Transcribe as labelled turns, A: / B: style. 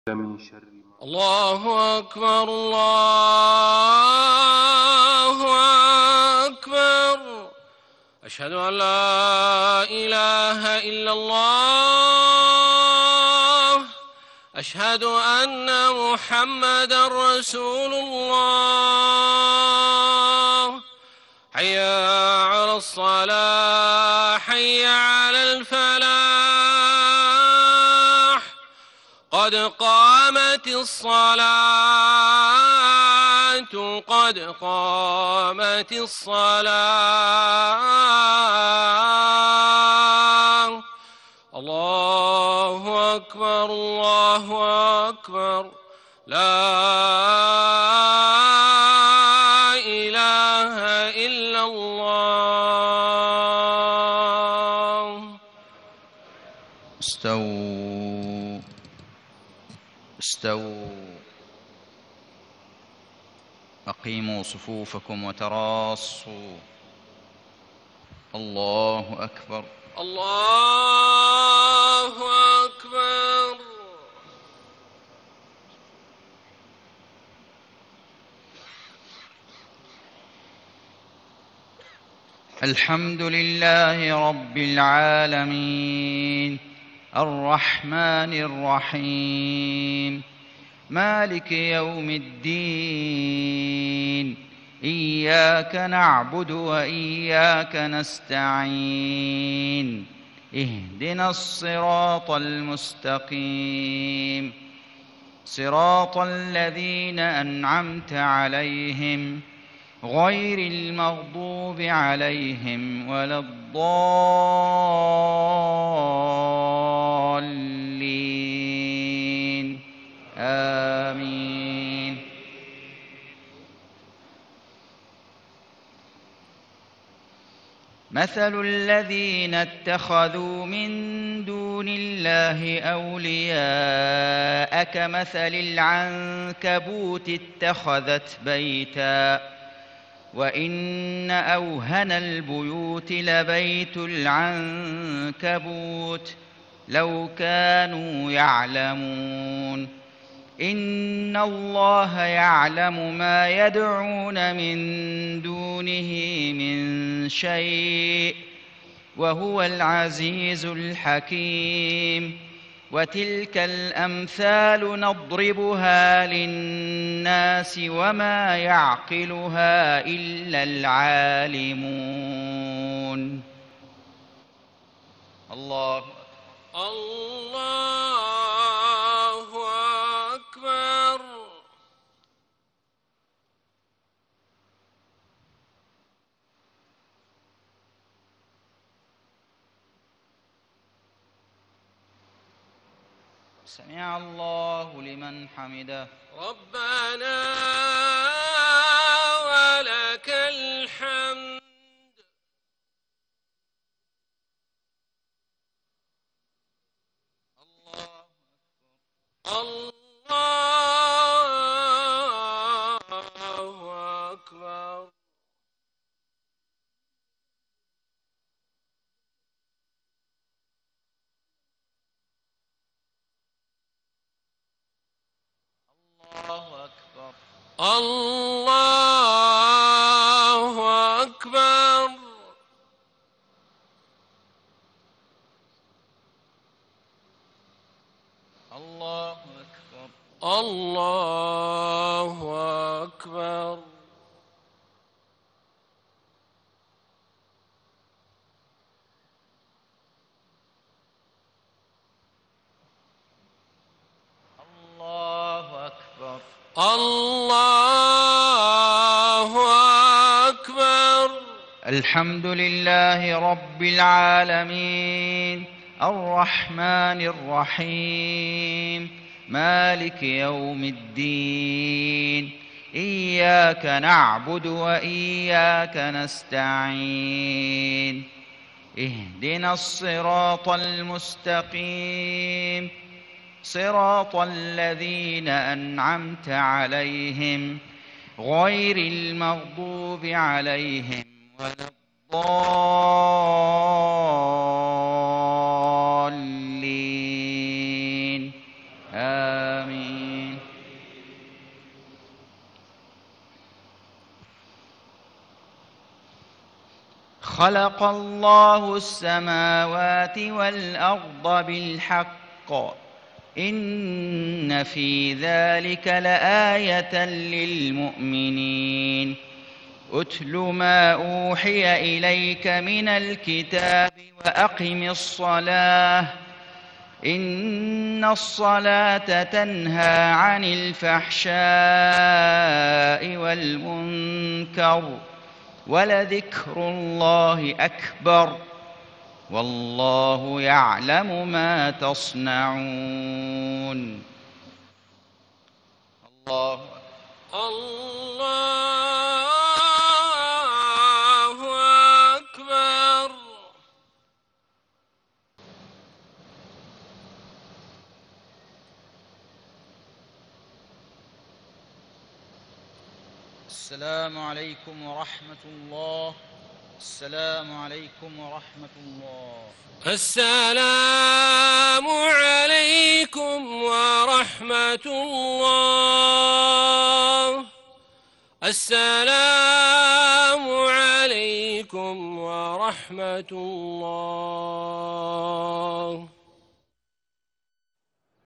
A: من شر ما
B: الله أكبر الله أكبر. أشهد أن لا إله إلا الله. أشهد أن محمدا رسول الله. حي على الصلاة حي على الفلاح. قد قامت الصلاة قد قامت الصلاة. الله أكبر الله أكبر. لا إله إلا الله.
C: استووا استووا. أقيموا صفوفكم وتراصوا. الله أكبر
B: الله أكبر.
C: الحمد لله رب العالمين الرحمن الرحيم مالك يوم الدين. إياك نعبد وإياك نستعين. اهدنا الصراط المستقيم صراط الذين أنعمت عليهم غير المغضوب عليهم ولا الضالين. آمين. مثل الذين اتخذوا من دون الله أولياء كمثل العنكبوت اتخذت بيتا وإن أوهن البيوت لبيت العنكبوت لو كانوا يعلمون. إن الله يعلم ما يدعون من دونه من شيء وهو العزيز الحكيم. وتلك الأمثال نضربها للناس وما يعقلها إلا العالمون. الله
B: أكبر.
C: سمع الله لمن حمده.
B: ربنا ولك الحمد. الله أكبر.
C: الله أكبر.
B: الله أكبر.
C: الله أكبر.
B: الله أكبر.
C: الله أكبر.
B: الله أكبر.
C: الحمد لله رب العالمين الرحمن الرحيم مالك يوم الدين. إياك نعبد وإياك نستعين. اهدنا الصراط المستقيم صراط الذين أنعمت عليهم غير المغضوب عليهم ولا الضالين. آمين. آمين. خلق الله السماوات والأرض بالحق إن في ذلك لآية للمؤمنين. أتل ما أوحي إليك من الكتاب وأقم الصلاة إن الصلاة تنهى عن الفحشاء والمنكر ولذكر الله أكبر والله يعلم ما تصنعون. الله
B: أكبر.
C: السلام عليكم ورحمة الله. السلام عليكم ورحمة الله.
B: السلام عليكم ورحمة الله. السلام عليكم ورحمة الله.